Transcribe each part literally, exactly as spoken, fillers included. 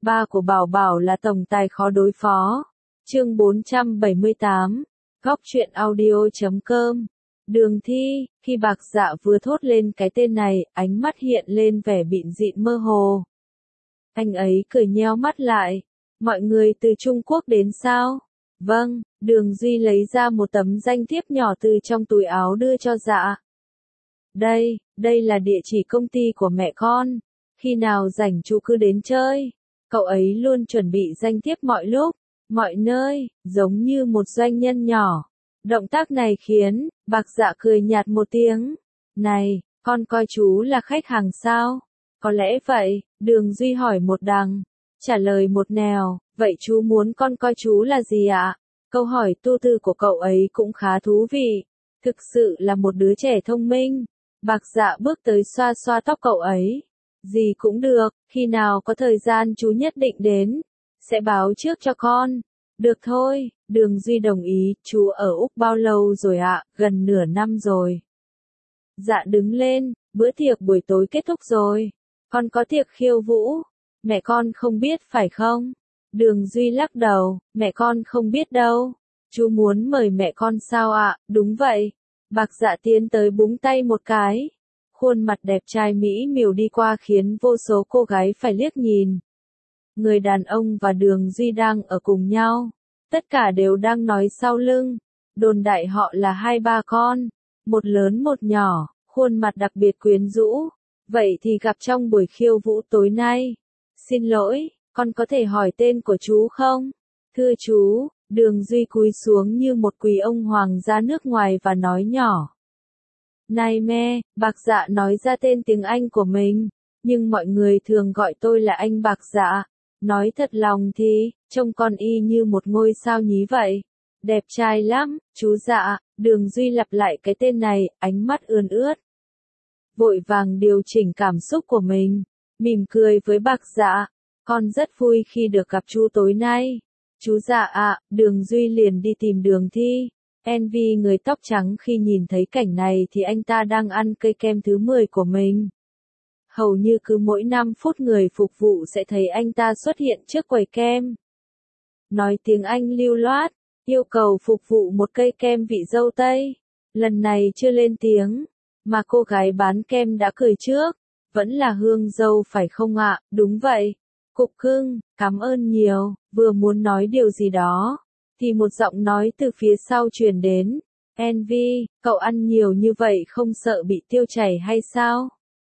Ba của Bảo Bảo là tổng tài khó đối phó. Chương bốn trăm bảy mươi tám. Góc truyện audio chấm com. Đường Thi, khi Bạc Dạ vừa thốt lên cái tên này, ánh mắt hiện lên vẻ bịn dịn mơ hồ. Anh ấy cười nheo mắt lại. Mọi người từ Trung Quốc đến sao? Vâng, Đường Duy lấy ra một tấm danh thiếp nhỏ từ trong túi áo đưa cho Dạ. Đây, đây là địa chỉ công ty của mẹ con. Khi nào rảnh chú cứ đến chơi. Cậu ấy luôn chuẩn bị danh thiếp mọi lúc, mọi nơi, giống như một doanh nhân nhỏ. Động tác này khiến Bạc Dạ cười nhạt một tiếng. Này, con coi chú là khách hàng sao? Có lẽ vậy, Đường Duy hỏi một đằng, trả lời một nẻo. Vậy chú muốn con coi chú là gì ạ? Câu hỏi tu tư của cậu ấy cũng khá thú vị. Thực sự là một đứa trẻ thông minh. Bạc Dạ bước tới xoa xoa tóc cậu ấy. Gì cũng được, khi nào có thời gian chú nhất định đến. Sẽ báo trước cho con. Được thôi, Đường Duy đồng ý. Chú ở Úc bao lâu rồi ạ? Gần nửa năm rồi. Dạ đứng lên, bữa tiệc buổi tối kết thúc rồi. Con có tiệc khiêu vũ. Mẹ con không biết phải không? Đường Duy lắc đầu, mẹ con không biết đâu. Chú muốn mời mẹ con sao ạ? Đúng vậy. Bạc Dạ tiến tới búng tay một cái. Khuôn mặt đẹp trai mỹ miều đi qua khiến vô số cô gái phải liếc nhìn. Người đàn ông và Đường Duy đang ở cùng nhau. Tất cả đều đang nói sau lưng. Đồn đại họ là hai ba con. Một lớn một nhỏ, khuôn mặt đặc biệt quyến rũ. Vậy thì gặp trong buổi khiêu vũ tối nay. Xin lỗi, con có thể hỏi tên của chú không? Thưa chú, Đường Duy cúi xuống như một quý ông hoàng gia nước ngoài và nói nhỏ. Này me, Bạc Dạ nói ra tên tiếng Anh của mình, nhưng mọi người thường gọi tôi là anh Bạc Dạ. Nói thật lòng thì, trông con y như một ngôi sao nhí vậy. Đẹp trai lắm, chú Dạ. Đường Duy lặp lại cái tên này, ánh mắt ươn ướt. Vội vàng điều chỉnh cảm xúc của mình, mỉm cười với Bạc Dạ. Con rất vui khi được gặp chú tối nay. Chú Dạ ạ, Đường Duy liền đi tìm Đường Thi. Envy người tóc trắng khi nhìn thấy cảnh này thì anh ta đang ăn cây kem thứ mười của mình. Hầu như cứ mỗi năm phút người phục vụ sẽ thấy anh ta xuất hiện trước quầy kem. Nói tiếng Anh lưu loát, yêu cầu phục vụ một cây kem vị dâu tây. Lần này chưa lên tiếng, mà cô gái bán kem đã cười trước. Vẫn là hương dâu phải không ạ? Đúng vậy. Cục cưng, cảm ơn nhiều. Vừa muốn nói điều gì đó, thì một giọng nói từ phía sau truyền đến. Envy, cậu ăn nhiều như vậy không sợ bị tiêu chảy hay sao?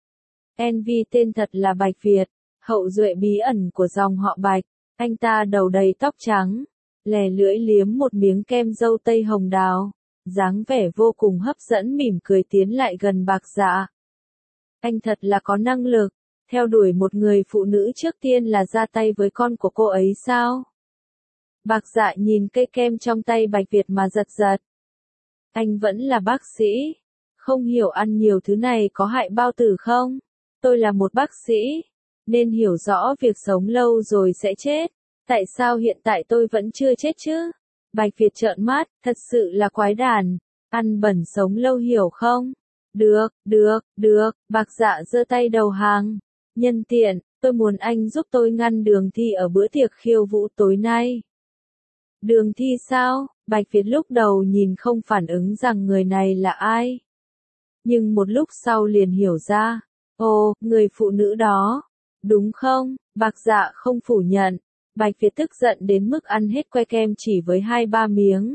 Envy tên thật là Bạch Việt, hậu duệ bí ẩn của dòng họ Bạch. Anh ta đầu đầy tóc trắng, lè lưỡi liếm một miếng kem dâu tây hồng đào, dáng vẻ vô cùng hấp dẫn, mỉm cười tiến lại gần Bạc Dạ. Anh thật là có năng lực, theo đuổi một người phụ nữ trước tiên là ra tay với con của cô ấy sao? Bạc Dạ nhìn cây kem trong tay Bạch Việt mà giật giật. Anh vẫn là bác sĩ, không hiểu ăn nhiều thứ này có hại bao tử không? Tôi là một bác sĩ, nên hiểu rõ việc sống lâu rồi sẽ chết. Tại sao hiện tại tôi vẫn chưa chết chứ? Bạch Việt trợn mắt, thật sự là quái đản. Ăn bẩn sống lâu hiểu không? Được, được, được, Bạc Dạ giơ tay đầu hàng. Nhân tiện, tôi muốn anh giúp tôi ngăn Đường Thi ở bữa tiệc khiêu vũ tối nay. Đường Thi sao? Bạch Việt lúc đầu nhìn không phản ứng rằng người này là ai. Nhưng một lúc sau liền hiểu ra. Ồ, người phụ nữ đó. Đúng không? Bạc Dạ không phủ nhận. Bạch Việt tức giận đến mức ăn hết que kem chỉ với hai ba miếng.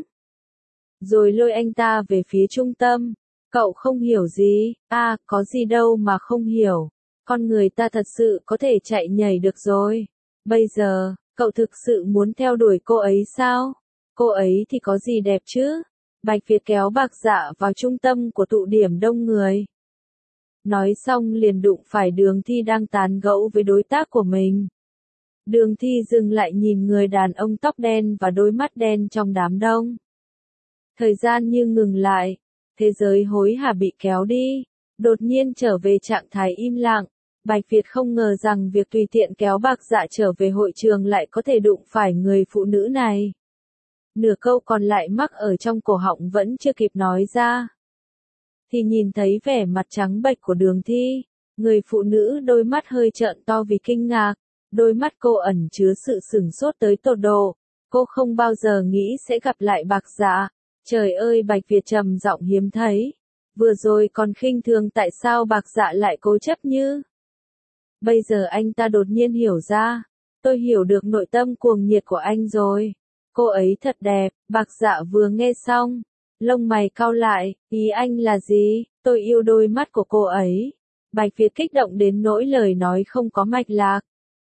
Rồi lôi anh ta về phía trung tâm. Cậu không hiểu gì? À, có gì đâu mà không hiểu. Con người ta thật sự có thể chạy nhảy được rồi. Bây giờ, cậu thực sự muốn theo đuổi cô ấy sao? Cô ấy thì có gì đẹp chứ? Bạch Việt kéo Bạc Dạ vào trung tâm của tụ điểm đông người. Nói xong liền đụng phải Đường Thi đang tán gẫu với đối tác của mình. Đường Thi dừng lại nhìn người đàn ông tóc đen và đôi mắt đen trong đám đông. Thời gian như ngừng lại, thế giới hối hả bị kéo đi, đột nhiên trở về trạng thái im lặng. Bạch Việt không ngờ rằng việc tùy tiện kéo Bạc Dạ trở về hội trường lại có thể đụng phải người phụ nữ này. Nửa câu còn lại mắc ở trong cổ họng vẫn chưa kịp nói ra. Thì nhìn thấy vẻ mặt trắng bệch của Đường Thi, người phụ nữ đôi mắt hơi trợn to vì kinh ngạc. Đôi mắt cô ẩn chứa sự sửng sốt tới tột độ. Cô không bao giờ nghĩ sẽ gặp lại Bạc Dạ. Trời ơi, Bạch Việt trầm giọng hiếm thấy. Vừa rồi còn khinh thường tại sao Bạc Dạ lại cố chấp như. Bây giờ anh ta đột nhiên hiểu ra. Tôi hiểu được nội tâm cuồng nhiệt của anh rồi. Cô ấy thật đẹp. Bạc Dạ vừa nghe xong, lông mày cau lại. Ý anh là gì? Tôi yêu đôi mắt của cô ấy. Bạch Việt kích động đến nỗi lời nói không có mạch lạc.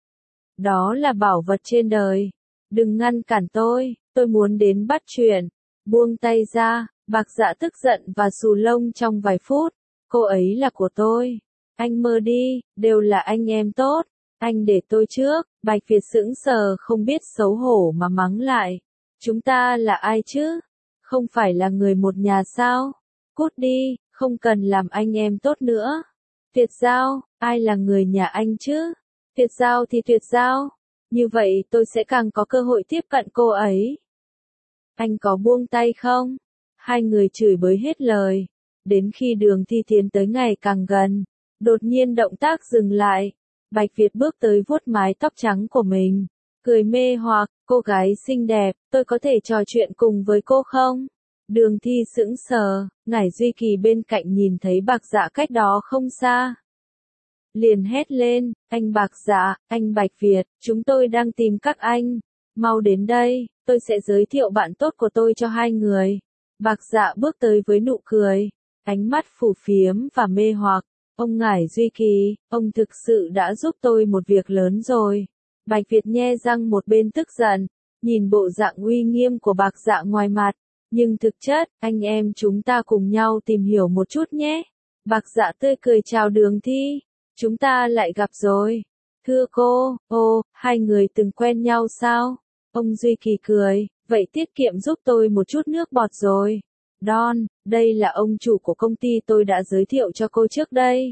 Đó là bảo vật trên đời. Đừng ngăn cản tôi, tôi muốn đến bắt chuyện. Buông tay ra, Bạc Dạ tức giận và xù lông trong vài phút. Cô ấy là của tôi. Anh mơ đi, đều là anh em tốt. Anh để tôi trước. Bạch Việt sững sờ không biết xấu hổ mà mắng lại. Chúng ta là ai chứ? Không phải là người một nhà sao? Cút đi, không cần làm anh em tốt nữa. Tuyệt giao, ai là người nhà anh chứ? Tuyệt giao thì tuyệt giao. Như vậy tôi sẽ càng có cơ hội tiếp cận cô ấy. Anh có buông tay không? Hai người chửi bới hết lời. Đến khi Đường Thi tiến tới ngày càng gần, đột nhiên động tác dừng lại. Bạch Việt bước tới vuốt mái tóc trắng của mình. Cười mê hoặc, cô gái xinh đẹp, tôi có thể trò chuyện cùng với cô không? Đường Thi sững sờ, Ngải Duy Kỳ bên cạnh nhìn thấy Bạc Dạ cách đó không xa. Liền hét lên, anh Bạc Dạ, anh Bạch Việt, chúng tôi đang tìm các anh. Mau đến đây, tôi sẽ giới thiệu bạn tốt của tôi cho hai người. Bạc Dạ bước tới với nụ cười, ánh mắt phù phiếm và mê hoặc. Ông Ngải Duy Kỳ, ông thực sự đã giúp tôi một việc lớn rồi. Bạch Việt nhe răng một bên tức giận, nhìn bộ dạng uy nghiêm của Bạc Dạ ngoài mặt. Nhưng thực chất, anh em chúng ta cùng nhau tìm hiểu một chút nhé. Bạc Dạ tươi cười chào Đường Thi. Chúng ta lại gặp rồi. Thưa cô, ô, hai người từng quen nhau sao? Ông Duy Kỳ cười, vậy tiết kiệm giúp tôi một chút nước bọt rồi. Don, đây là ông chủ của công ty tôi đã giới thiệu cho cô trước đây.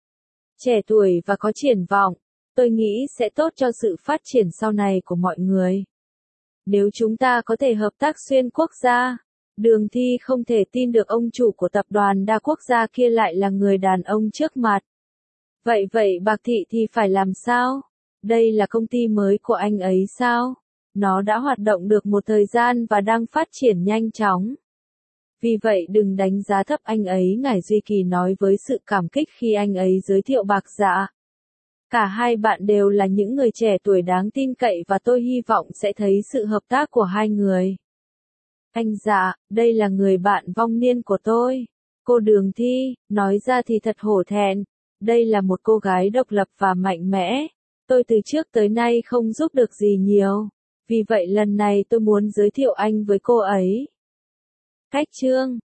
Trẻ tuổi và có triển vọng, tôi nghĩ sẽ tốt cho sự phát triển sau này của mọi người. Nếu chúng ta có thể hợp tác xuyên quốc gia. Đường Thi không thể tin được ông chủ của tập đoàn đa quốc gia kia lại là người đàn ông trước mặt. Vậy vậy Bạc Thị thì phải làm sao? Đây là công ty mới của anh ấy sao? Nó đã hoạt động được một thời gian và đang phát triển nhanh chóng. Vì vậy đừng đánh giá thấp anh ấy, Ngải Duy Kỳ nói với sự cảm kích khi anh ấy giới thiệu Bạc Dạ. Cả hai bạn đều là những người trẻ tuổi đáng tin cậy và tôi hy vọng sẽ thấy sự hợp tác của hai người. Anh Dạ, đây là người bạn vong niên của tôi. Cô Đường Thi, nói ra thì thật hổ thẹn. Đây là một cô gái độc lập và mạnh mẽ. Tôi từ trước tới nay không giúp được gì nhiều. Vì vậy lần này tôi muốn giới thiệu anh với cô ấy. Cách chương